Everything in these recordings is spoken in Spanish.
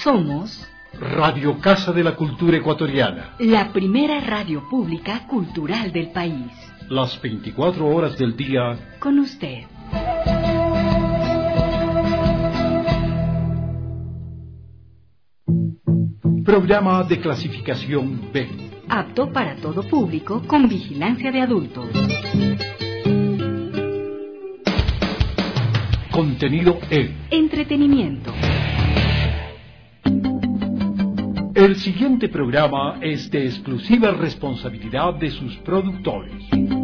Somos Radio Casa de la Cultura Ecuatoriana, la primera radio pública cultural del país. Las 24 horas del día con usted. Programa de clasificación B. Apto para todo público con vigilancia de adultos. Contenido E. Entretenimiento. El siguiente programa es de exclusiva responsabilidad de sus productores.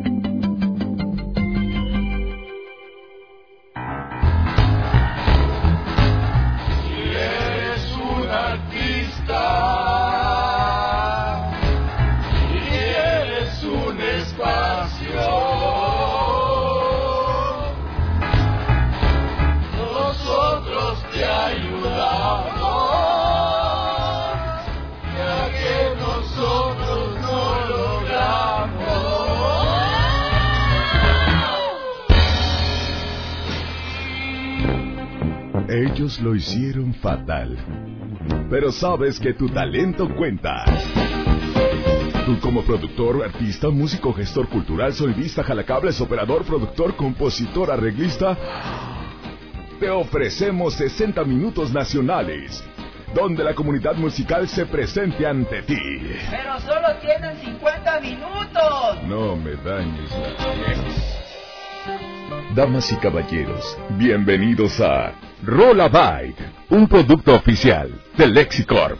Ellos lo hicieron fatal, pero sabes que tu talento cuenta. Tú como productor, artista, músico, gestor cultural, solista, jalacables, operador, productor, compositor, arreglista, te ofrecemos 60 minutos nacionales, donde la comunidad musical se presente ante ti. ¡Pero solo tienen 50 minutos! No me dañes la piel. Damas y caballeros, bienvenidos a Rola Byte, un producto oficial de Lexicorp.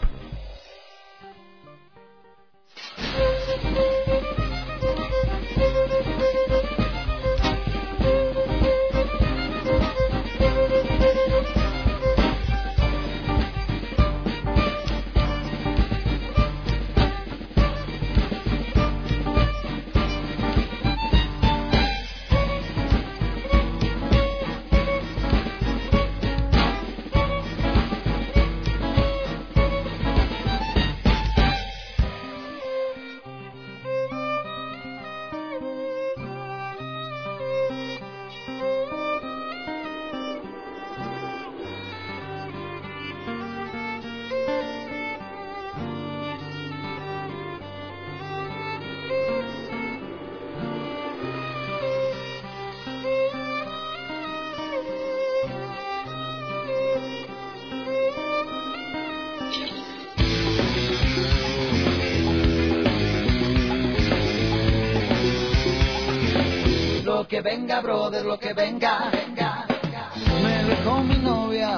Lo que venga, brother, lo que venga, venga. Me dejó mi novia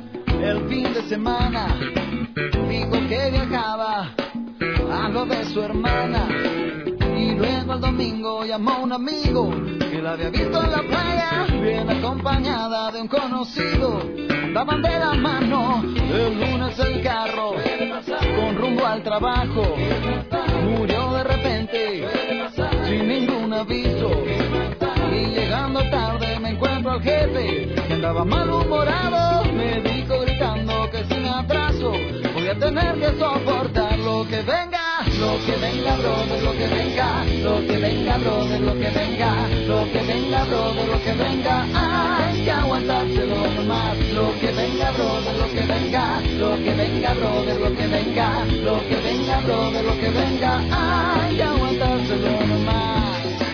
el fin de semana. Dijo que viajaba a lo de su hermana. Y luego el domingo llamó a un amigo que la había visto en la playa, bien acompañada de un conocido. Andaban de la mano, el lunes el carro, con rumbo al trabajo. Murió de repente, sin ningún aviso. Y llegando tarde me encuentro al jefe, que andaba malhumorado. Me dijo gritando que sin atraso voy a tener que soportar lo que venga. Lo que venga, brother, lo que venga. Lo que venga, brother, lo que venga. Lo que venga, brother, lo que venga. Hay que aguantárselo nomás. Lo que venga, brother, lo que venga. Lo que venga, brother, lo que venga. Lo que venga, brother, lo que venga. Hay que aguantárselo nomás.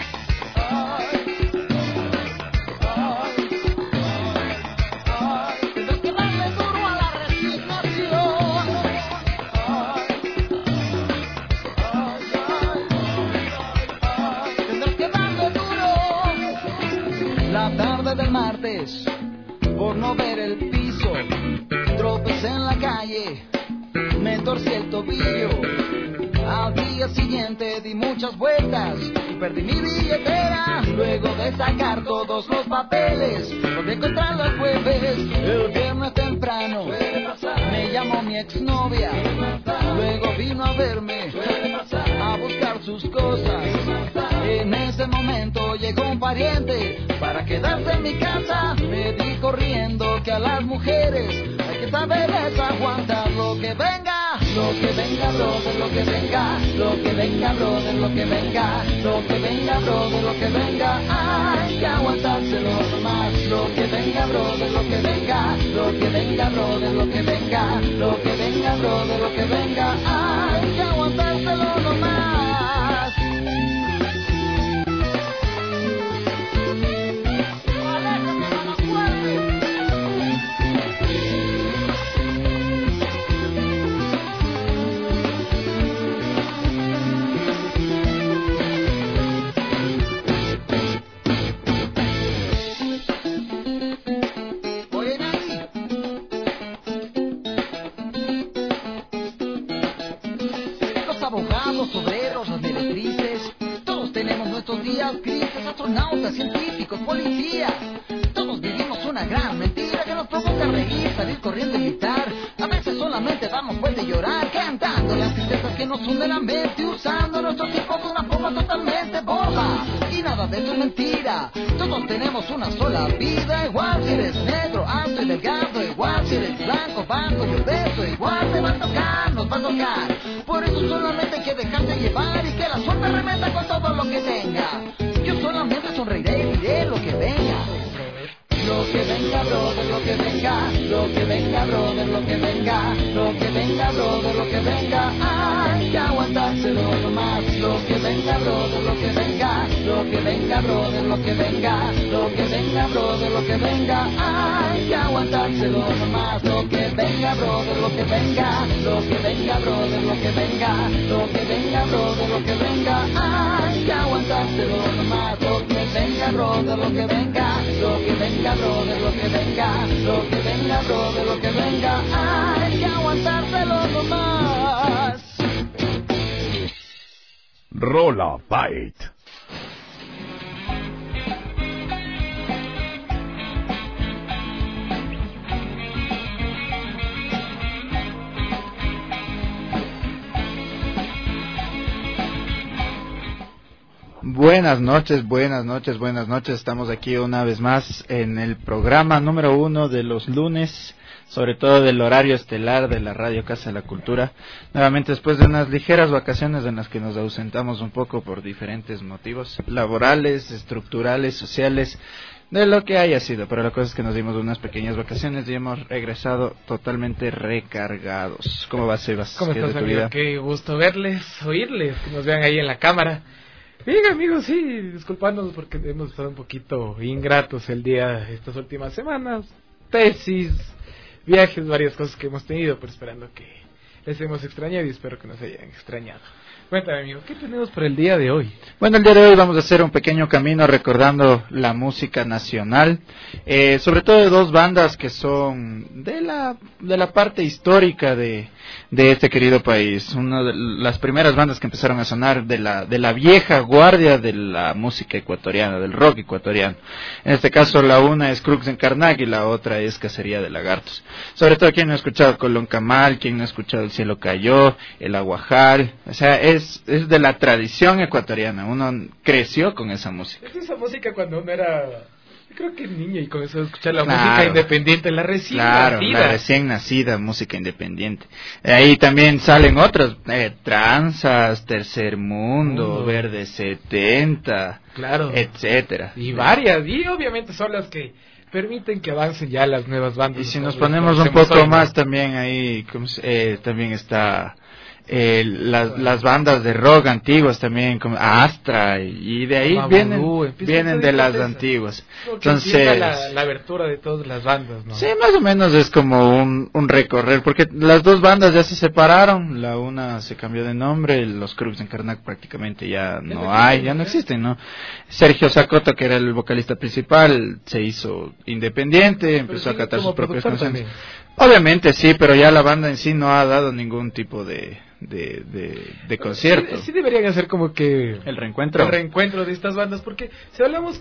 Del martes, por no ver el piso, tropecé en la calle, me torcí el tobillo. Al día siguiente di muchas vueltas y perdí mi billetera. Luego de sacar todos los papeles, los de encontrarlo el jueves. El viernes temprano me llamó mi exnovia, luego vino a verme a buscar sus cosas. En ese momento llegó un pariente para quedarse en mi casa. Me dijo riendo que a las mujeres hay que saberles aguantar lo que venga. Lo que venga, brother, lo que venga. Lo que venga, brother, lo que venga. Lo que venga, brother, lo que venga. Hay que aguantárselo nomás. Lo que venga, brother, lo que venga. Lo que venga, brother, lo que venga. Lo que venga, brother, lo que venga. Hay que aguantárselo nomás. Abogados, obreros, las meretrices, todos tenemos nuestros días grises, astronautas, científicos, policías, todos vivimos una gran mentira que nos provoca reír, salir corriendo y gritar, a veces solamente damos vuelta y llorar, cantando las tristezas que nos hunden la mente, usando nuestro tiempo de una forma totalmente boba, y nada de eso es mentira, todos tenemos una sola vida, igual si eres negro, alto y delgado, igual si eres blanco, bajo y obeso, igual te va a tocar, nos va a tocar. Por eso solamente hay que dejarse llevar y que la suerte remeta con todo lo que tenga. Yo solamente sonreiré y diré lo que venga. Lo que venga, brother, lo que venga. Lo que venga, brother, lo que venga. Lo que venga, brother, lo que venga. Hay que aguantárselo nomás. Lo que venga, brother, lo que venga. Lo que venga, brother, lo que venga. Lo que venga, brother, lo que venga. Hay que aguantárselo nomás. Lo que venga, brother, lo que venga. Lo que venga, brother, lo que venga. Lo que venga, brother, lo que venga. Hay que aguantárselo nomás. Lo que venga, brother, lo que venga. Lo que venga, brother, lo que venga. Lo que venga, brother, lo que venga. Hay que aguantárselo nomás. Rola Byte. Buenas noches, buenas noches, buenas noches. Estamos aquí una vez más en el programa número 1 de los lunes, sobre todo del horario estelar de la Radio Casa de la Cultura. Nuevamente después de unas ligeras vacaciones en las que nos ausentamos un poco por diferentes motivos laborales, estructurales, sociales, de lo que haya sido. Pero la cosa es que nos dimos unas pequeñas vacaciones y hemos regresado totalmente recargados. ¿Cómo va, Sebas? ¿Cómo estás, amigo? Qué gusto verles, oírles, que nos vean ahí en la cámara. Bien, amigos, sí, disculpándonos porque hemos estado un poquito ingratos estas últimas semanas. Tesis, viajes, varias cosas que hemos tenido, pero esperando que les hemos extrañado y espero que nos hayan extrañado. Cuéntame, amigo, ¿qué tenemos para el día de hoy? Bueno, el día de hoy vamos a hacer un pequeño camino recordando la música nacional, sobre todo de dos bandas que son de la parte histórica de este querido país. Una de las primeras bandas que empezaron a sonar de la vieja guardia de la música ecuatoriana, del rock ecuatoriano. En este caso, la una es Crux en Karnak y la otra es Cacería de Lagartos. Sobre todo, quien no ha escuchado Colón Camal, quien no ha escuchado El Cielo Cayó, El Aguajal, o sea, es de la tradición ecuatoriana, uno creció con esa música. Es esa música cuando uno era, yo creo que niño y comenzó a escuchar la música independiente, la recién nacida. La recién nacida música independiente. Ahí también salen otras, Tranzas, Tercer Mundo, Verde 70, claro, etcétera. Y varias, y obviamente son las que permiten que avancen ya las nuevas bandas. Y si nos ponemos un poco más también ahí, también está las bandas de rock antiguas también, como Astra, y de ahí vienen de las antiguas. Entonces la abertura de todas las bandas, ¿no? Sí, más o menos es como un recorrer, porque las dos bandas ya se separaron, la una se cambió de nombre, los Crux en Karnak prácticamente ya no existen, ¿no? Sergio Zacoto, que era el vocalista principal, se hizo independiente, empezó a cantar sus propias canciones. Obviamente sí, pero ya la banda en sí no ha dado ningún tipo de concierto. Sí deberían hacer como que el reencuentro de estas bandas, porque si hablamos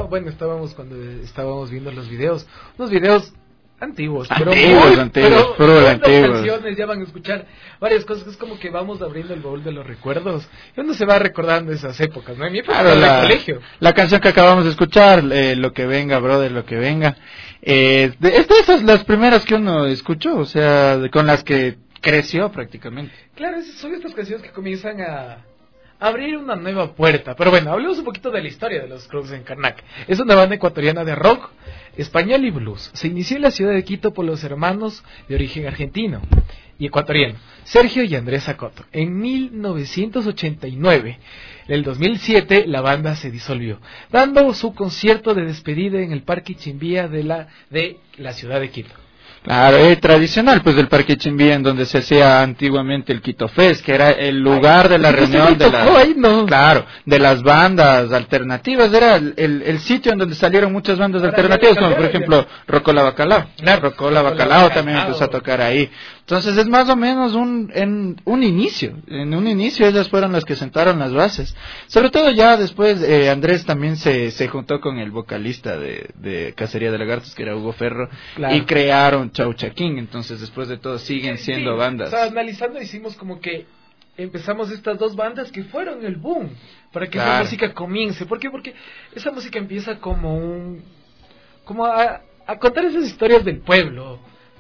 estábamos viendo los videos, unos videos antiguos, pero las canciones ya van a escuchar varias cosas, que es como que vamos abriendo el baúl de los recuerdos y uno se va recordando esas épocas, ¿no? En mi época del colegio. La canción que acabamos de escuchar, Lo que venga, brother, lo que venga, es de esas las primeras que uno escuchó, o sea, con las que creció prácticamente. Claro, son estas canciones que comienzan a abrir una nueva puerta. Pero bueno, hablemos un poquito de la historia de los Crux en Karnak. Es una banda ecuatoriana de rock, español y blues. Se inició en la ciudad de Quito por los hermanos de origen argentino y ecuatoriano, Sergio y Andrés Acoto. En 1989, en el 2007, la banda se disolvió, dando su concierto de despedida en el Parque Chimbía de la ciudad de Quito. Claro, tradicional pues del Parque Chimbía, en donde se hacía antiguamente el Quito Fest, que era el lugar de la reunión claro, de las bandas alternativas. Era el sitio en donde salieron muchas bandas alternativas, como por ejemplo Rocola Bacalao. Rocola Bacalao también empezó a tocar ahí. Entonces es más o menos en un inicio ellas fueron las que sentaron las bases. Sobre todo ya después Andrés también se juntó con el vocalista de Cacería de Lagartos, que era Hugo Ferro, claro, y crearon Chaucha King. Entonces después de todo siguen siendo bandas. O sea, analizando hicimos como que empezamos estas dos bandas que fueron el boom para que esa música comience. ¿Por qué? Porque esa música empieza como a contar esas historias del pueblo,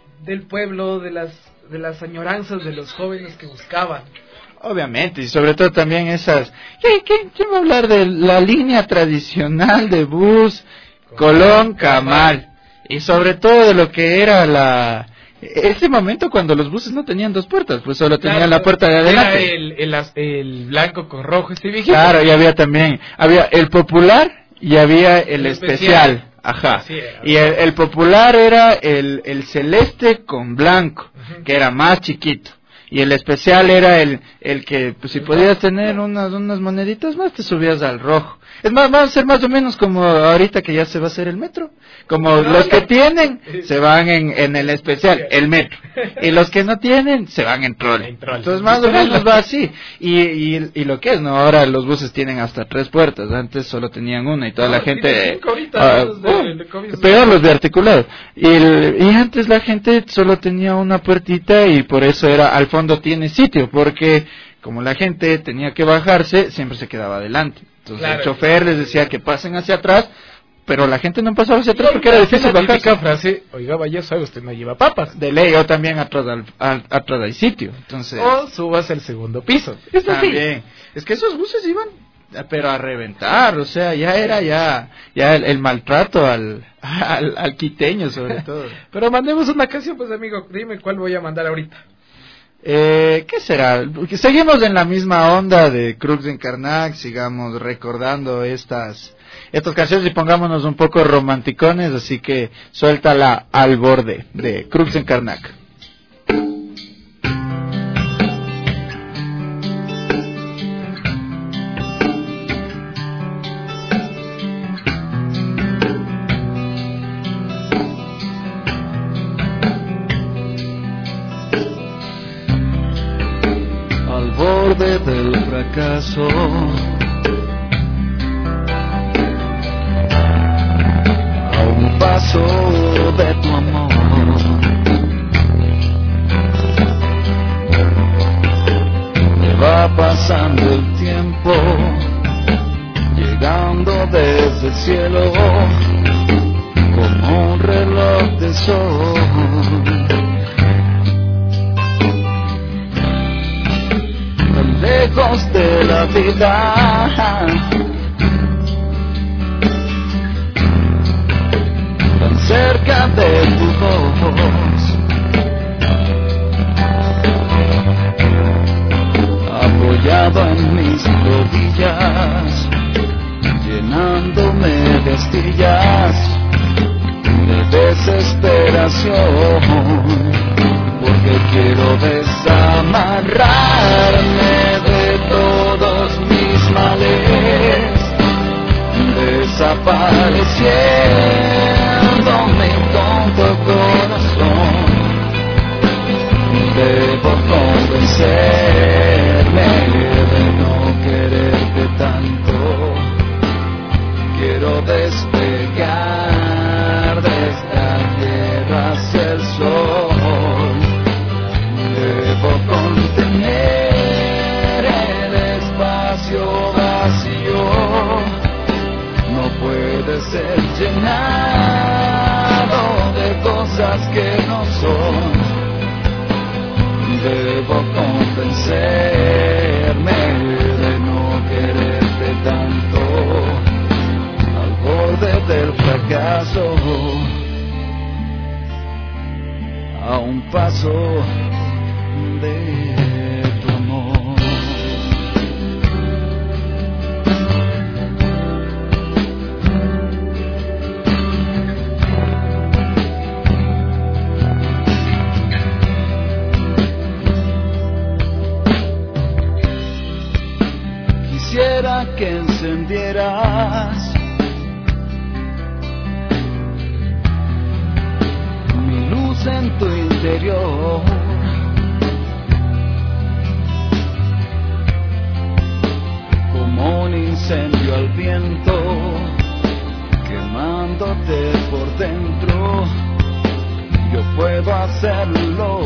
de las añoranzas de los jóvenes que buscaban. Obviamente, y sobre todo también esas... ¿Quién va a hablar de la línea tradicional de bus Colón Camal? Y sobre todo de lo que era ese momento cuando los buses no tenían dos puertas, pues solo tenían la puerta de adelante. Era el blanco con rojo, viejito. Claro, y había el popular y había el especial. Ajá. Y el popular era el celeste con blanco, que era más chiquito. Y el especial era el que, pues, si podías tener unas moneditas más, te subías al rojo. Es más, va a ser más o menos como ahorita que ya se va a hacer el metro. Como los que tienen, se van en el especial, el metro. Y los que no tienen, se van en troll. Entonces más o menos va así. Y lo que es, ¿no? Ahora los buses tienen hasta 3 puertas. Antes solo tenían una y toda la gente... peor los de articulado. Y antes la gente solo tenía una puertita y por eso al fondo tiene sitio. Porque como la gente tenía que bajarse, siempre se quedaba adelante. Entonces el chofer les decía que pasen hacia atrás, pero la gente no pasaba hacia atrás porque era difícil bajarse. La típica frase, oiga, vaya, sabe, usted no lleva papas. De ley, o también atrás hay sitio. Entonces, o subas el segundo piso. Es también. Es que esos buses iban, pero a reventar, o sea, ya era el maltrato al quiteño sobre todo. Pero mandemos una canción, pues amigo, dime cuál voy a mandar ahorita. ¿Qué será? Porque seguimos en la misma onda de Crux en Karnak, sigamos recordando estas canciones y pongámonos un poco romanticones, así que suéltala Al Borde de Crux en Karnak. Del fracaso, a un paso de tu amor, me va pasando el tiempo, llegando desde el cielo como un reloj de sol. Lejos de la vida, tan cerca de tu voz, apoyado en mis rodillas, llenándome de astillas de desesperación, porque quiero desamarrarme de todos mis males, desapareciendo mi tonto corazón. Debo convencerme de no quererte tanto, quiero despegar de esta tierra hacia el sol. Debo contener el espacio vacío, no puede ser llenado de cosas que no son. Debo convencerme de no del fracaso, a un paso de tu amor. Quisiera que encendieras mi luz en tu interior, como un incendio al viento, quemándote por dentro. Yo puedo hacerlo.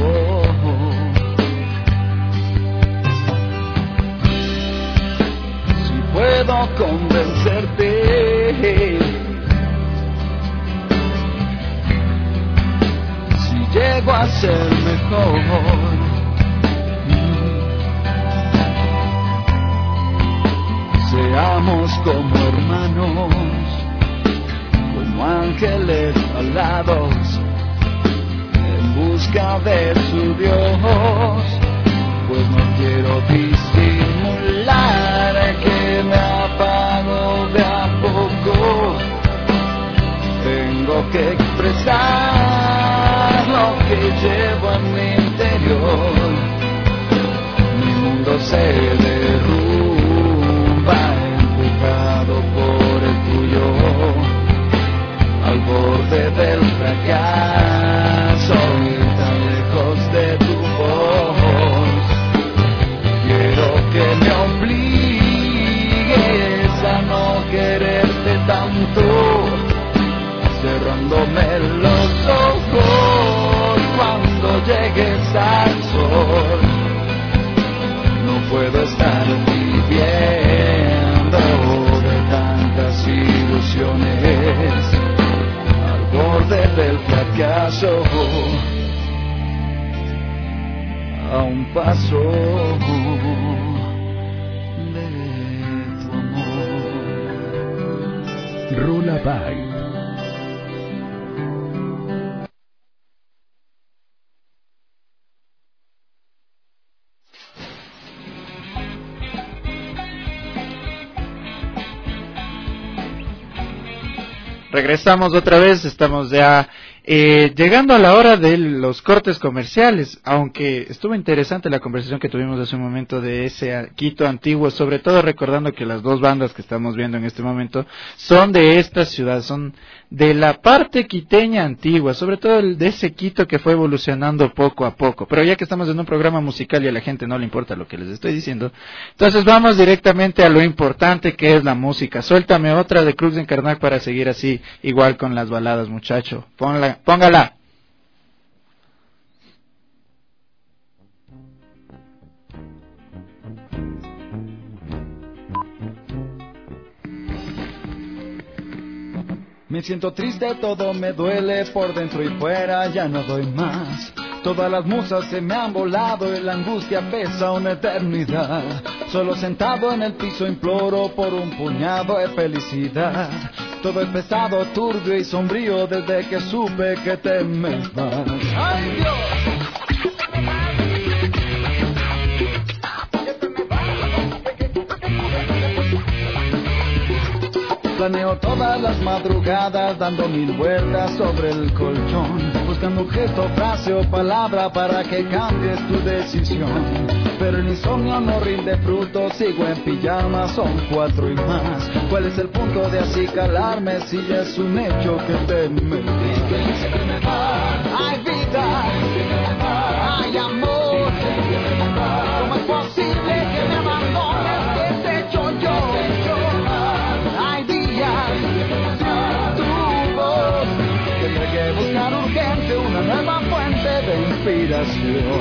Puedo convencerte, si llego a ser mejor. Seamos como hermanos, como ángeles alados, en busca de su Dios. Pues no quiero disimular que me apago de a poco. Tengo que expresar lo que llevo en mi interior. Mi mundo se derrumba, empujado por el tuyo, al borde del fracaso y tan lejos de tu voz. Quiero que me obligues a no quererte tanto, cerrándome los ojos cuando llegues al sol. No puedo estar viviendo de tantas ilusiones, al borde del fracaso, a un paso de tu amor. Rollabye. Regresamos otra vez, estamos ya llegando a la hora de los cortes comerciales, aunque estuvo interesante la conversación que tuvimos hace un momento de ese Quito antiguo, sobre todo recordando que las dos bandas que estamos viendo en este momento son de esta ciudad, son de la parte quiteña antigua, sobre todo de ese Quito que fue evolucionando poco a poco. Pero ya que estamos en un programa musical y a la gente no le importa lo que les estoy diciendo, entonces vamos directamente a lo importante que es la música. Suéltame otra de Cruz de Karnak para seguir así, igual con las baladas, muchacho. Póngala. Me siento triste, todo me duele por dentro y fuera, ya no doy más. Todas las musas se me han volado y la angustia pesa una eternidad. Solo sentado en el piso imploro por un puñado de felicidad. Todo es pesado, turbio y sombrío desde que supe que te me vas. ¡Ay, Dios! Planeo todas las madrugadas dando 1000 vueltas sobre el colchón, buscando un gesto, frase o palabra para que cambies tu decisión. Pero el insomnio no rinde fruto, sigo en pijama, son 4 y más. ¿Cuál es el punto de así calarme si ya es un hecho que te me vas? Hay vida, hay amor, ¿cómo es posible que me abandones? ¿Qué te he hecho yo? Tendré que buscar urgente una nueva fuente de inspiración.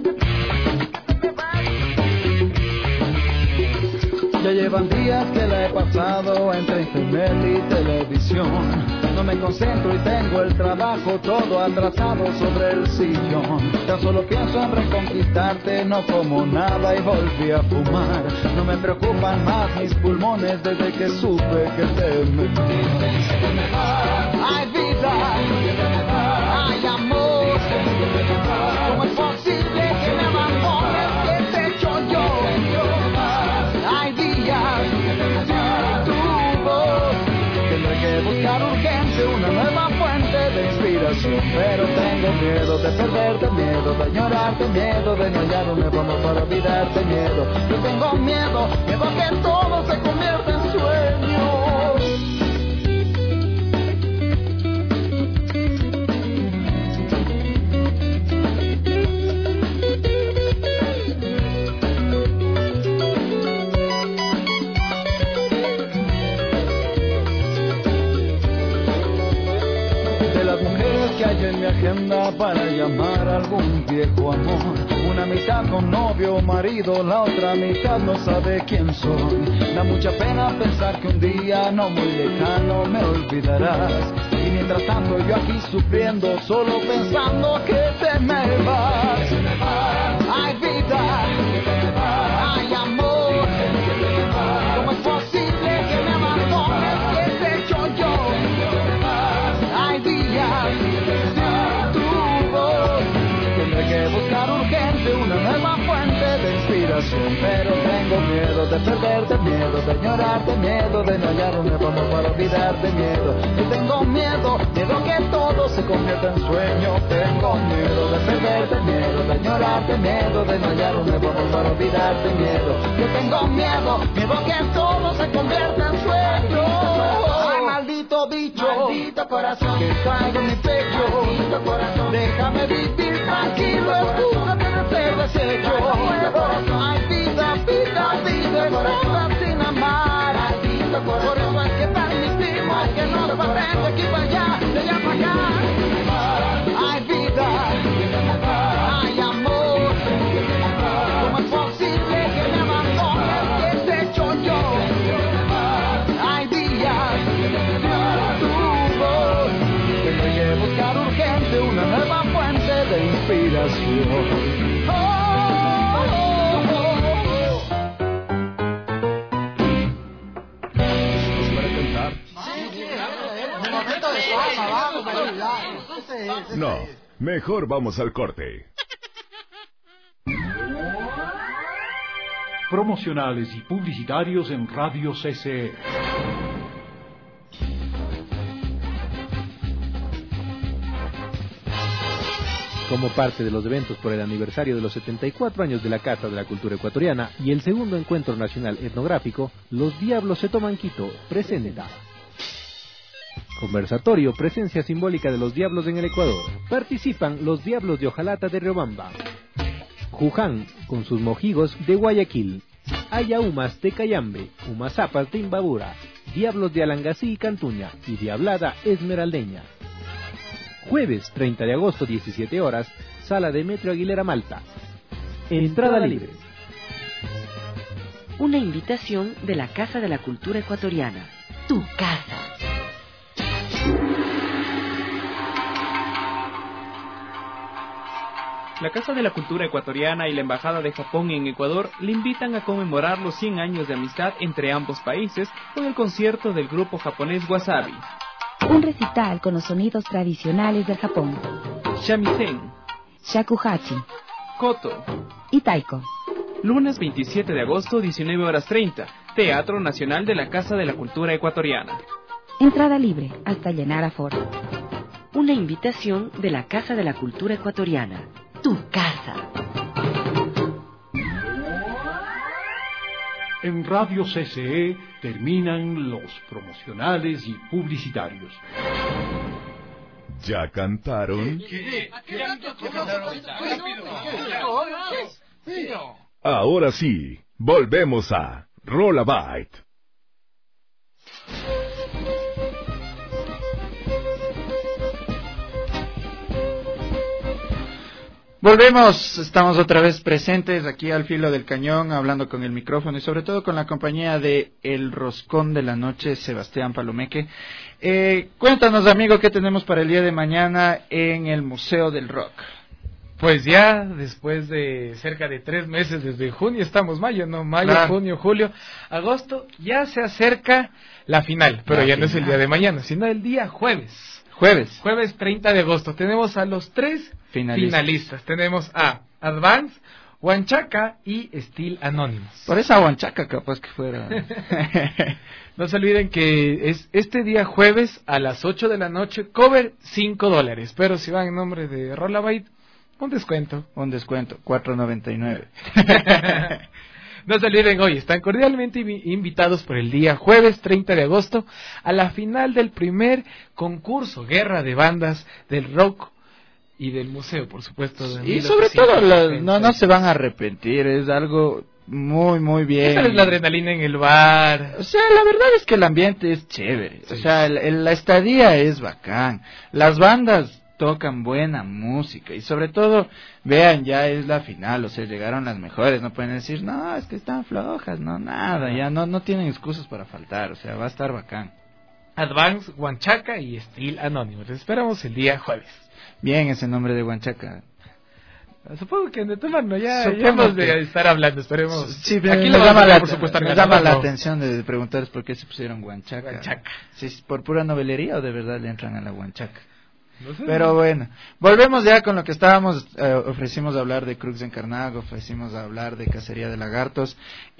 Ya llevan días que la he pasado entre internet y televisión. No me concentro y tengo el trabajo todo atrasado sobre el sillón. Tan solo pienso en reconquistarte, no como nada y volví a fumar. No me preocupan más mis pulmones desde que supe que te metí. Hay vida, hay amor. ¿Cómo es posible que me abandones? ¿Qué te he hecho yo? Hay días sin tu voz. Tendré que buscar urgente una nueva fuente de inspiración. Pero tengo miedo de perderte, miedo de añorarte, miedo de no hallar un nuevo amor para olvidarte, miedo. Yo tengo miedo, miedo a que todo se convierta en sueño. Que hay en mi agenda para llamar a algún viejo amor. Una mitad con novio o marido, la otra mitad no sabe quién soy. Da mucha pena pensar que un día no muy lejano me olvidarás. Y mientras tanto yo aquí sufriendo, solo pensando que te me vas. Hay vida, hay amor. ¿Cómo es posible que me abandones? ¿Qué te he hecho yo? Hay días sin tu voz. Tendré que buscar urgente una nueva fuente de inspiración. Pero tengo miedo de perderte, miedo de ignorarte, miedo de no hallar un nuevo amor para olvidarte, miedo. Yo tengo miedo, miedo que todo se convierta en sueño. Tengo miedo de perderte, miedo de ignorarte, miedo de no hallar un nuevo amor para olvidarte, miedo. Yo tengo miedo, miedo que todo se convierta en sueño. Ay, maldito bicho, maldito corazón que traigo en mi pecho, maldito corazón, déjame vivir tranquilo, escúchate de ser deshecho. Ay, vida, vida, vida, vida sin amar, maldito corazón. Por eso es que permitimos que nos pasen de aquí para allá, de allá para acá. Ay, vida, ay, amor. ¿Cómo es posible que me abandones? ¿Qué te he hecho yo? Hay días sin tu voz. Tendré que buscar urgente una nueva fuente de inspiración. No, mejor vamos al corte. Promocionales y publicitarios en Radio CCE. Como parte de los eventos por el aniversario de los 74 años de la Casa de la Cultura Ecuatoriana y el segundo Encuentro Nacional Etnográfico, Los Diablos se toman Quito presenta conversatorio, presencia simbólica de los diablos en el Ecuador. Participan los Diablos de Ojalata de Riobamba, Juján con sus mojigos de Guayaquil, Ayaumas de Cayambe, Umazapas de Imbabura, Diablos de Alangasí y Cantuña y Diablada Esmeraldeña. Jueves 30 de agosto, 17 horas, Sala Demetrio Aguilera Malta. Entrada libre. Una invitación de la Casa de la Cultura Ecuatoriana. Tu casa. La Casa de la Cultura Ecuatoriana y la Embajada de Japón en Ecuador le invitan a conmemorar los 100 años de amistad entre ambos países con el concierto del grupo japonés Wasabi. Un recital con los sonidos tradicionales del Japón. Shamisen, shakuhachi, koto y taiko. Lunes 27 de agosto, 19 horas 30, Teatro Nacional de la Casa de la Cultura Ecuatoriana. Entrada libre hasta llenar aforo. Una invitación de la Casa de la Cultura Ecuatoriana. Tu casa. En Radio CCE terminan los promocionales y publicitarios. ¿Ya cantaron? Ahora sí, volvemos a Rollabyte. Volvemos, estamos otra vez presentes aquí al filo del cañón, hablando con el micrófono y sobre todo con la compañía de El Roscón de la Noche, Sebastián Palomeque. Cuéntanos, amigo, ¿qué tenemos para el día de mañana en el Museo del Rock? Pues ya, después de cerca de 3 meses, desde junio, estamos mayo, ¿no? Mayo, claro. Junio, julio, agosto, ya se acerca la final, pero ya no es el día de mañana, sino el día jueves. Jueves 30 de agosto. Tenemos a los 3 finalistas. Tenemos a Advance, Huanchaca y Steel Anonymous. Por esa Huanchaca capaz que fuera. No se olviden que es este día jueves a las 8 de la noche, cover $5. Pero si van en nombre de Rolabait, un descuento, $4.99. No se olviden, hoy están cordialmente invitados por el día jueves 30 de agosto a la final del primer concurso Guerra de Bandas del Rock y del Museo, por supuesto. Y sobre todo, no se van a arrepentir, es algo muy, muy bien. Esa es la adrenalina en el bar. O sea, la verdad es que el ambiente es chévere, sí. O sea, la estadía es bacán, las bandas tocan buena música y sobre todo, vean, ya es la final, o sea, llegaron las mejores, no pueden decir, no, es que están flojas, no, nada, ya no tienen excusas para faltar, o sea, va a estar bacán. Advance, Huanchaca y Steel Anonymous, les esperamos el día jueves. Bien ese nombre de Huanchaca. Supongo que de tu mano ya hemos de estar hablando, esperemos. Sí, aquí nos llama la atención de preguntarles por qué se pusieron Huanchaca. Si es por pura novelería o de verdad le entran a la Huanchaca. No sé. Pero bueno, volvemos ya con lo que estábamos, ofrecimos hablar de Crux Encarnag, ofrecimos hablar de Cacería de Lagartos.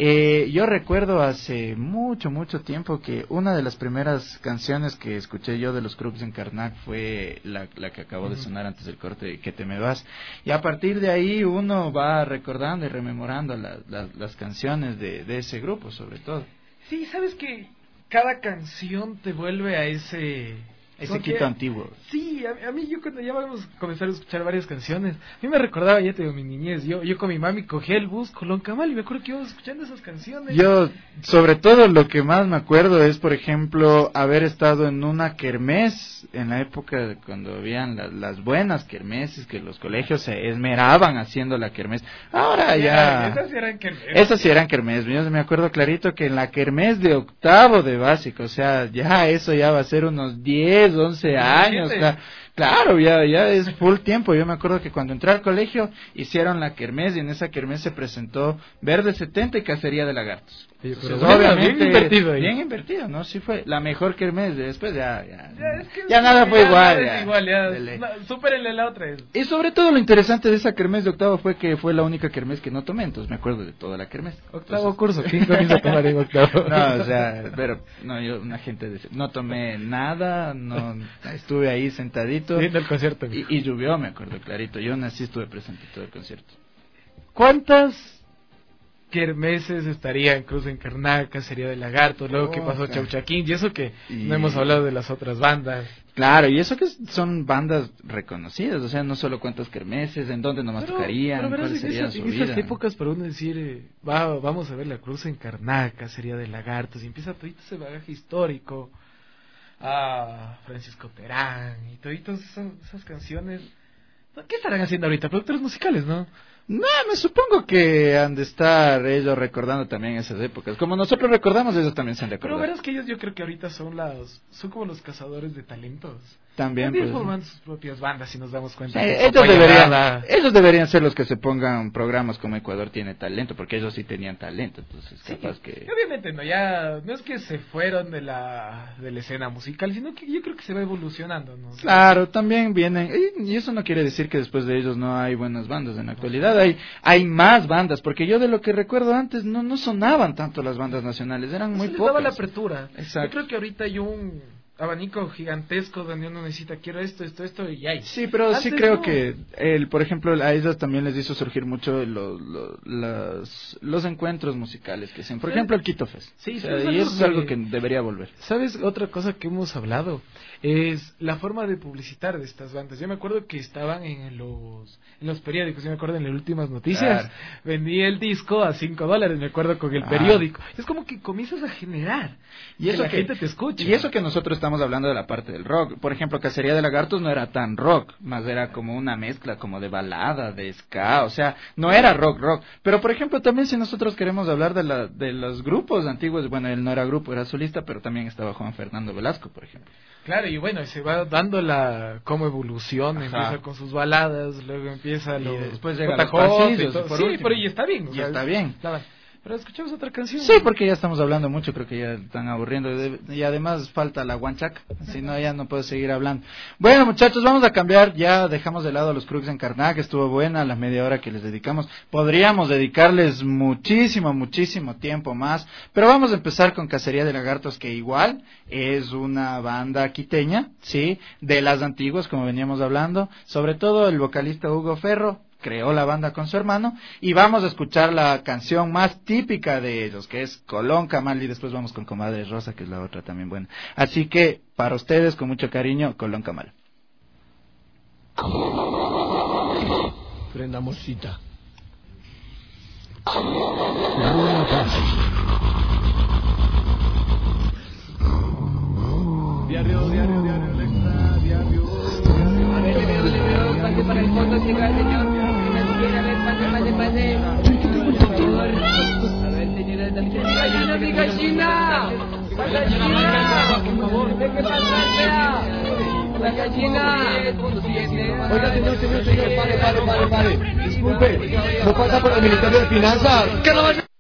Yo recuerdo hace mucho tiempo que una de las primeras canciones que escuché yo de los Crux Encarnag fue la que acabó de sonar antes del corte, Que te me vas. Y a partir de ahí uno va recordando y rememorando las canciones de ese grupo, sobre todo. Sí, sabes que cada canción te vuelve a ese quito antiguo. Sí, a mí yo cuando ya vamos a comenzar a escuchar varias canciones, a mí me recordaba, ya te digo, mi niñez, yo con mi mami cogía el bus Colón Camal y me acuerdo que íbamos escuchando esas canciones. Yo, sobre todo, lo que más me acuerdo es, por ejemplo, haber estado en una kermés, en la época de cuando habían las buenas kermeses, que los colegios se esmeraban haciendo la kermés. Ahora ya... Esas sí eran kermés. Esas sí eran kermés. Yo me acuerdo clarito que en la kermés de octavo de básico, o sea, ya eso ya va a ser unos 10, 11 años, claro, ya es full tiempo. Yo me acuerdo que cuando entré al colegio hicieron la kermés y en esa kermés se presentó Verde 70 y Cacería de Lagartos. Sí, pero obviamente bien invertido, ¿no? Sí fue la mejor kermés. Después ya nada fue igual. Supérenle la otra. Y sobre todo lo interesante de esa kermés de octavo fue que fue la única kermés que no tomé, entonces me acuerdo de toda la kermés. Octavo curso, ¿quién comienza a tomar en octavo? No, o sea, pero yo una gente no tomé nada, no estuve ahí sentadito. Viendo el concierto. Y llovió, me acuerdo clarito. Yo nací, estuve presente todo el concierto. ¿Cuántas kermeses estaría en Cruz Encarnag, Cacería de Lagartos, luego que pasó Chauchaquín, y eso que no hemos hablado de las otras bandas? Claro, y eso que son bandas reconocidas, o sea, no solo cuántas kermeses, en dónde nomás tocarían, cuál sería su vida. En esas épocas para uno decir, vamos a ver la Cruz Encarnag, Cacería de Lagartos, y empieza todo ese bagaje histórico, Francisco Terán, y todas esas canciones. ¿Qué estarán haciendo ahorita? Productores musicales, ¿no? No, me supongo que han de estar ellos recordando también esas épocas. Como nosotros recordamos, ellos también se han recordado. Pero verás que yo creo que ahorita son como los cazadores de talentos. También pues, forman sus propias bandas, si nos damos cuenta. Ellos deberían ser los que se pongan programas como Ecuador tiene talento, porque ellos sí tenían talento, entonces capaz que... Obviamente no es que se fueron de la escena musical, sino que yo creo que se va evolucionando, ¿no? Claro, también vienen, y eso no quiere decir que después de ellos no hay buenas bandas. En la actualidad hay más bandas, porque yo de lo que recuerdo antes no sonaban tanto las bandas nacionales, eran muy pocas. Daba la apertura. Exacto. Yo creo que ahorita hay un abanico gigantesco donde uno necesita, quiero esto y hay. Sí, pero antes sí creo que por ejemplo, a ellos también les hizo surgir mucho los encuentros musicales que hacen. Por ejemplo, el Quito Fest. Sí, y eso es algo que debería volver. ¿Sabes? Otra cosa que hemos hablado es la forma de publicitar de estas bandas. Yo me acuerdo que estaban en los periódicos, yo me acuerdo en las últimas noticias, vendí el disco a $5, me acuerdo, con el periódico. Es como que comienzas a generar y eso que la gente te escucha. Y eso que nosotros estamos estamos hablando de la parte del rock. Por ejemplo, Cacería de Lagartos no era tan rock, más era como una mezcla como de balada, de ska, o sea, no era rock. Pero, por ejemplo, también si nosotros queremos hablar de los grupos antiguos, bueno, él no era grupo, era solista, pero también estaba Juan Fernando Velasco, por ejemplo. Claro, y bueno, se va dando como evolución, empieza con sus baladas, luego empieza y lo... después llega los pasillos, sí, pero y está bien. Y está bien. Pero escuchamos otra canción. Sí, porque ya estamos hablando mucho, creo que ya están aburriendo. Y además falta la guanchaca, si no ya no puedo seguir hablando. Bueno, muchachos, vamos a cambiar. Ya dejamos de lado a los Crux en Karnak, estuvo buena la media hora que les dedicamos. Podríamos dedicarles muchísimo tiempo más, pero vamos a empezar con Cacería de Lagartos, que igual es una banda quiteña, sí, de las antiguas, como veníamos hablando. Sobre todo el vocalista Hugo Ferro creó la banda con su hermano, y vamos a escuchar la canción más típica de ellos, que es Colón Camal, y después vamos con Comadre Rosa, que es la otra también buena. Así que, para ustedes, con mucho cariño, Colón Camal. Prenda Mosita. Diario, pase para el fondo, llega el señor. Pase. A ver, señora, mi gallina. La gallina. Oiga, señor, pare. Disculpe, ¿no pasa por el Ministerio de Finanzas? ¡Que no vaya!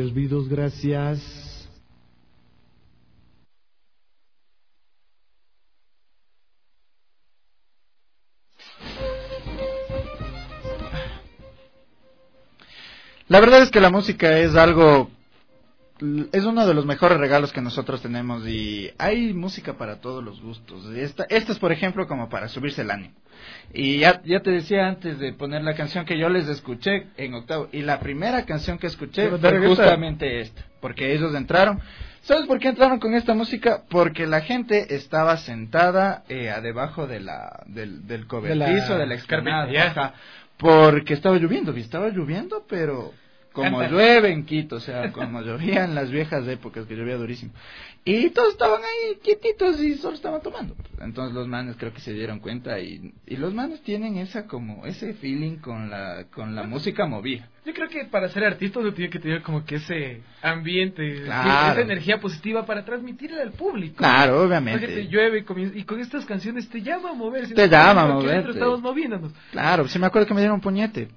Gabriel Ridos, gracias. La verdad es que la música es algo, es uno de los mejores regalos que nosotros tenemos y hay música para todos los gustos. Esta es, por ejemplo, como para subirse el ánimo. Y ya te decía antes de poner la canción que yo les escuché en octavo, y la primera canción que escuché fue justamente esta, porque ellos entraron. ¿Sabes por qué entraron con esta música? Porque la gente estaba sentada debajo del cobertizo, de la explanada, porque estaba lloviendo, pero como llueve en Quito, o sea, como llovía en las viejas épocas, que llovía durísimo. Y todos estaban ahí quietitos y solo estaban tomando. Entonces los manes creo que se dieron cuenta y los manes tienen ese feeling con la música movida. Yo creo que para ser artista uno tiene que tener como que ese ambiente, claro, esa energía positiva para transmitirle al público. Claro, obviamente. Porque te llueve y con estas canciones te llama a moverse. Te llama a moverte. Estamos moviéndonos. Claro, sí me acuerdo que me dieron un puñete.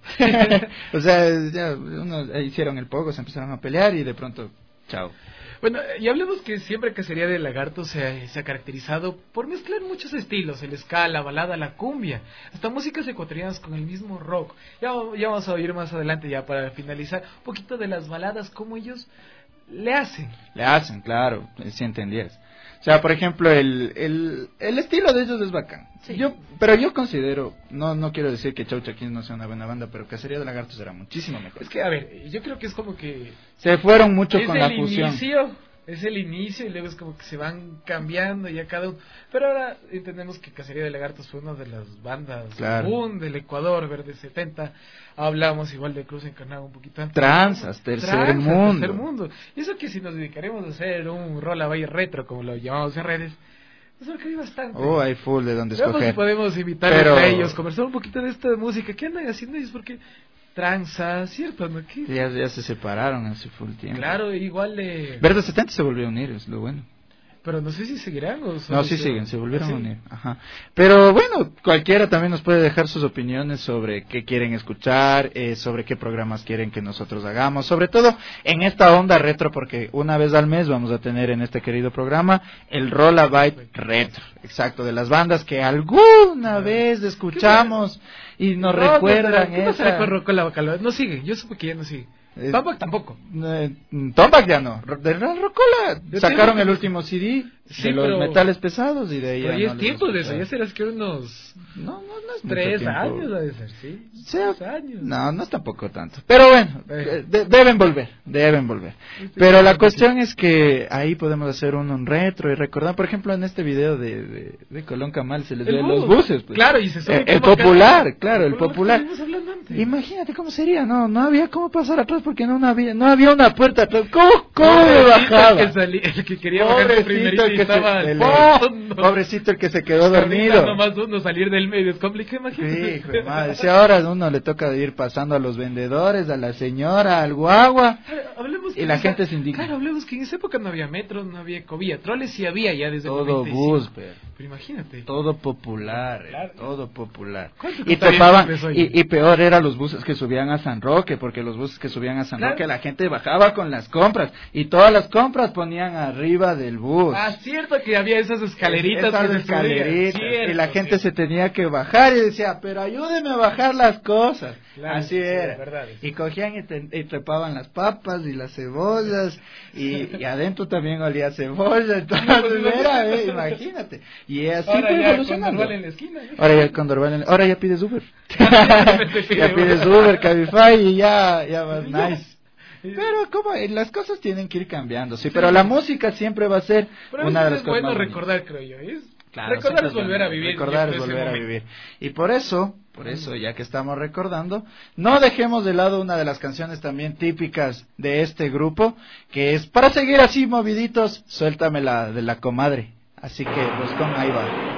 O sea, ya hicieron el pogo, se empezaron a pelear y de pronto, chao. Bueno, y hablemos que siempre Cacería de Lagarto se ha caracterizado por mezclar muchos estilos, el ska, la balada, la cumbia, hasta músicas ecuatorianas con el mismo rock. Ya vamos a oír más adelante, ya para finalizar, un poquito de las baladas, cómo ellos le hacen. Le hacen, claro, si entendías. O sea, por ejemplo, el estilo de ellos es bacán. Sí. Pero yo considero, no quiero decir que Chau Chaquín no sea una buena banda, pero Cacería de Lagartos era muchísimo mejor. Es que, a ver, yo creo que es como que... se fueron mucho con la fusión. Es el inicio y luego es como que se van cambiando ya cada uno. Pero ahora entendemos que Cacería de Lagartos fue una de las bandas boom del Ecuador, Verde 70. Hablamos igual de Cruz Encarnado un poquito antes. Tranzas, tercer mundo. Y eso que si nos dedicaremos a hacer un roll a baile retro, como lo llamamos en redes, eso que hay bastante. Hay full de donde escoger. Podemos invitar a ellos, conversar un poquito de esta música. ¿Qué andan haciendo ellos? Porque... tranza, ¿cierto? ¿No? Ya se separaron hace full tiempo. Claro, igual de... Verde 70 se volvió a unir, es lo bueno. Pero no sé si seguirán o... No, sí siguen, se volvieron a unir. Ajá. Pero bueno, cualquiera también nos puede dejar sus opiniones sobre qué quieren escuchar, sobre qué programas quieren que nosotros hagamos, sobre todo en esta onda retro, porque una vez al mes vamos a tener en este querido programa el Rollabyte Retro, exacto, de las bandas que alguna vez escuchamos y nos recuerdan esa... No sigue, yo supe que ya no sigue. Tombac tampoco. Tombac ya no. De Rocola sacaron el último CD de los metales pesados y de ahí. Pero ya es tiempo de eso, ya serás que unos... No es 3 años ha de ser, ¿sí? 3 años. No es tampoco tanto. Pero bueno, deben volver. Pero la cuestión es que ahí podemos hacer un retro y recordar, por ejemplo, en este video de Colón Camal se les ve los buses. Pues. Claro, y se sube el popular, claro, el popular. Imagínate cómo sería, no había cómo pasar atrás porque no había una puerta atrás. ¿Cómo bajaba? El que quería bajar primerito y estaba al fondo. Pobrecito el que se quedó dormido. Nomás uno salir del medio es complicado, imagínate. Hijo de madre, si ahora a uno le toca ir pasando a los vendedores, a la señora, al guagua, y la gente se indigna. Claro, hablemos que en esa época no había metro, no había ecovía, troles sí había ya desde todo el 95. Bus, pero imagínate. Todo popular, claro. todo popular. Y topaban, y peor eran los buses que subían a San Roque, porque los buses que subían a San Roque la gente bajaba con las compras, y todas las compras ponían arriba del bus. Cierto que había esas escaleritas. Y la gente se tenía que bajar y decía, pero ayúdeme a bajar las cosas. Claro, así era. Verdad, y cogían y trepaban las papas y las cebollas, y adentro también olía cebolla, entonces era, imagínate. Y así fue evolucionando. Ahora ya con Dorval ahora ya pides Uber. Ya pides Uber, Cabify y ya vas nice. Pero como las cosas tienen que ir cambiando, sí, pero la música siempre va a ser una de las cosas más recordar, creo yo, claro, recordar es volver a vivir. Recordar es volver a vivir. Y por eso, ya que estamos recordando, no dejemos de lado una de las canciones también típicas de este grupo, que es para seguir así moviditos, suéltame la de la comadre. Así que, pues con ahí va.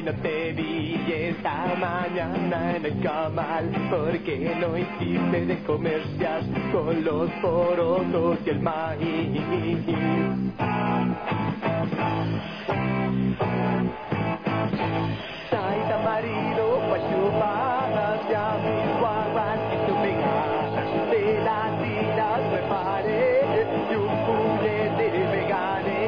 no te vi esta mañana en el camal, porque no hiciste de comercias con los porotos y el maíz. Taita marido, guachupadas, ya mis guaguas y tu pegadas, de las vidas me paré y un puñete me gané.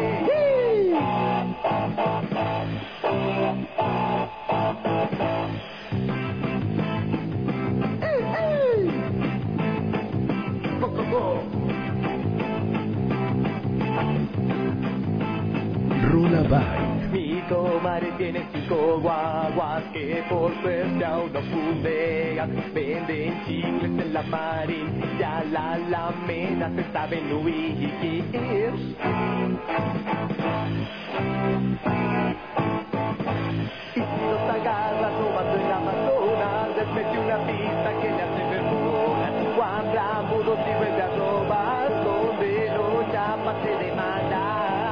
Rola Bye. Mi comadre tiene 5 guaguas que por suerte aún no fundean. Venden chicles en la marín y a la alameda se saben huir. Y si los agarras robando en la Amazonas, les mete una pista que le hace vergüenza. Cuando mudos y vuelve a robar, donde los chapas se demandan.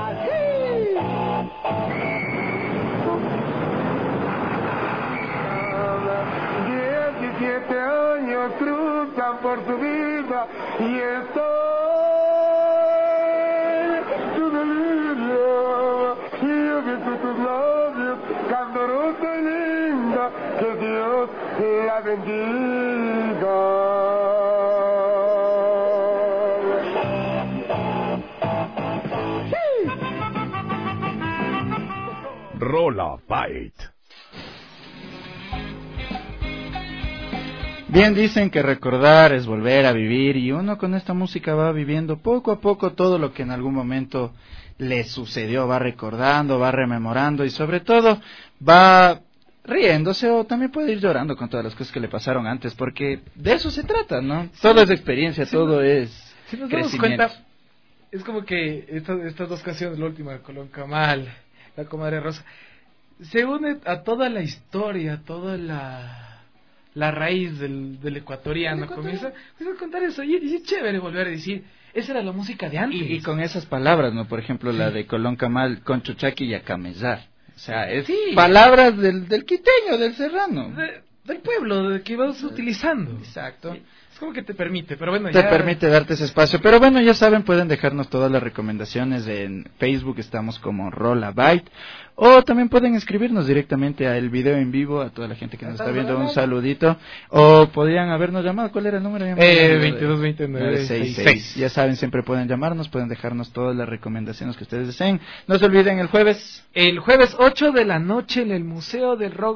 17 años cruzan por tu vida y estoy tu delirio. Y yo beso tus labios, candorosa y linda, que Dios la bendiga. Rola Bite. Bien, dicen que recordar es volver a vivir, y uno con esta música va viviendo poco a poco todo lo que en algún momento le sucedió, va recordando, va rememorando y sobre todo va riéndose, o también puede ir llorando con todas las cosas que le pasaron antes, porque de eso se trata, ¿no? Sí. Todo es experiencia, sí, todo es si nos crecimiento. Damos cuenta, es como que estas dos canciones, la última, Colón Camal, la comadre Rosa, se une a toda la historia, toda la raíz del ecuatoriano. Comienza a contar eso, y es chévere volver a decir, esa era la música de antes. Y con esas palabras, ¿no? Por ejemplo, la de Colón Camal, con Chuchaqui y Acamezar. O sea, es palabras del quiteño, del serrano. Del pueblo, que vas utilizando. Exacto. Sí. Es como que te permite, pero bueno, te permite darte ese espacio. Pero bueno, ya saben, pueden dejarnos todas las recomendaciones en Facebook, estamos como Rola Bite, o también pueden escribirnos directamente al video en vivo, a toda la gente que nos está viendo, un saludito, o podrían habernos llamado. ¿Cuál era el número? 222966. Ya saben, siempre pueden llamarnos, pueden dejarnos todas las recomendaciones que ustedes deseen. No se olviden, el jueves 8 de la noche en el Museo del Rock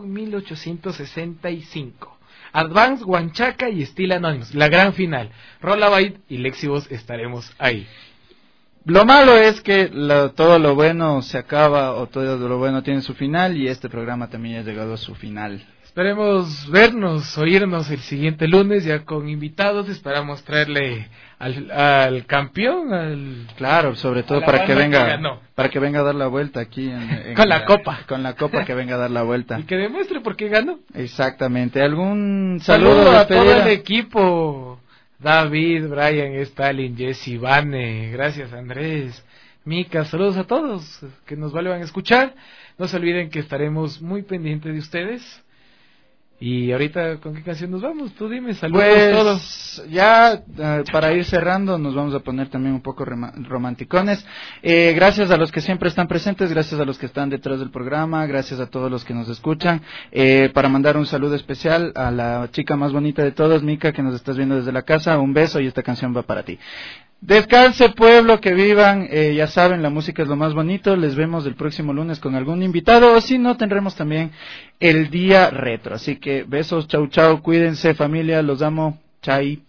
1865. Advance, Huanchaca y Steel Anonymous, la gran final. Rola Bite y Lexivos estaremos ahí. Lo malo es que todo lo bueno se acaba, o todo lo bueno tiene su final, y este programa también ha llegado a su final. Esperemos vernos, oírnos el siguiente lunes ya con invitados. Esperamos traerle al campeón, claro, sobre todo para que venga a dar la vuelta aquí con la copa que venga a dar la vuelta y que demuestre por qué ganó. Exactamente. ¿Algún saludo a todo el equipo? David, Brian, Stalin, Jesse, Vane, gracias Andrés, Mica, saludos a todos que nos vuelvan a escuchar. No se olviden que estaremos muy pendientes de ustedes. Y ahorita, ¿con qué canción nos vamos? Tú dime, saludos a todos. Ya, para ir cerrando, nos vamos a poner también un poco romanticones. Gracias a los que siempre están presentes, gracias a los que están detrás del programa, gracias a todos los que nos escuchan. Para mandar un saludo especial a la chica más bonita de todos, Mica, que nos estás viendo desde la casa, un beso, y esta canción va para ti. Descanse pueblo, que vivan, ya saben, la música es lo más bonito. Les vemos el próximo lunes con algún invitado, o si no, tendremos también el día retro. Así que besos, chau chau, cuídense familia, los amo, chai.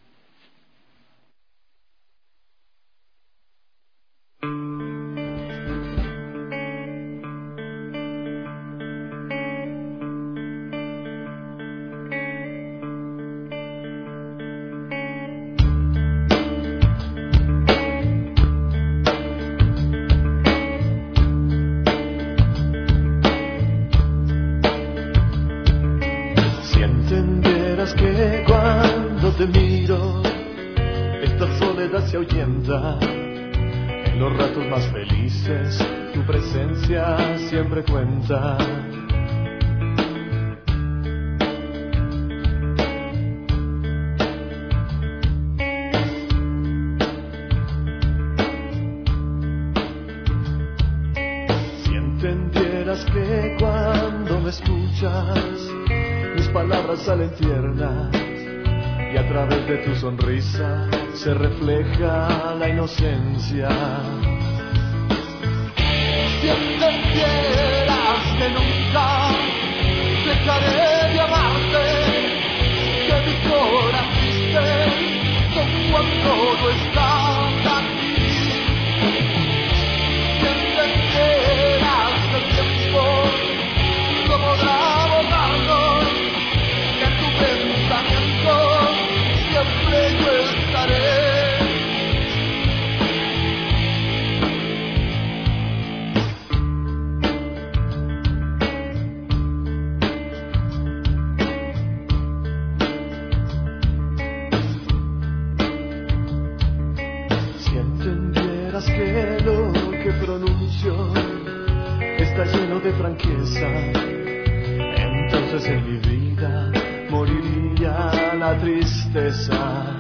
Que cuando te miro, esta soledad se ahuyenta en los ratos más felices tu presencia siempre cuenta. Si entendieras que cuando me escuchas, mis palabras salen tiernas y a través de tu sonrisa se refleja la inocencia. Si entendieras que nunca dejaré de amarte, que mi corazón triste son cuando no estás aquí. Si entendieras que el tiempo no podrá borrarnos, que en tu pensamiento siempre yo estaré. Si entendieras que lo que pronuncio está lleno de franqueza, entonces en mi vida moriría la tristeza.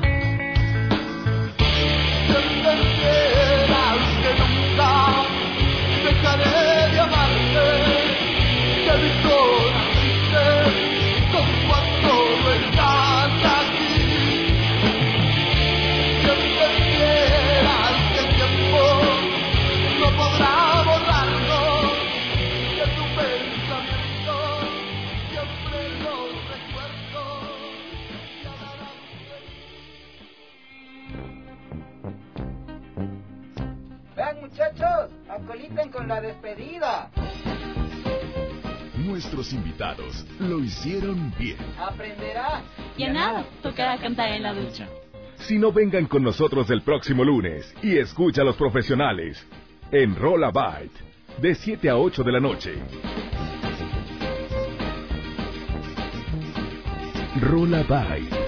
Si entendieras que nunca dejaré de amarte, que mi corazón triste con cuando no estás aquí. Si entendieras que el tiempo no podrá borrarnos, que tu pensamiento siempre los recuerdos y hablarán de mí. Vean muchachos, acoliten con la despedida. Nuestros invitados lo hicieron bien. Aprenderás. Y a nada, tocará cantar en la ducha. Si no, vengan con nosotros el próximo lunes y escucha a los profesionales en Rola Byte de 7 a 8 de la noche. Rola Byte.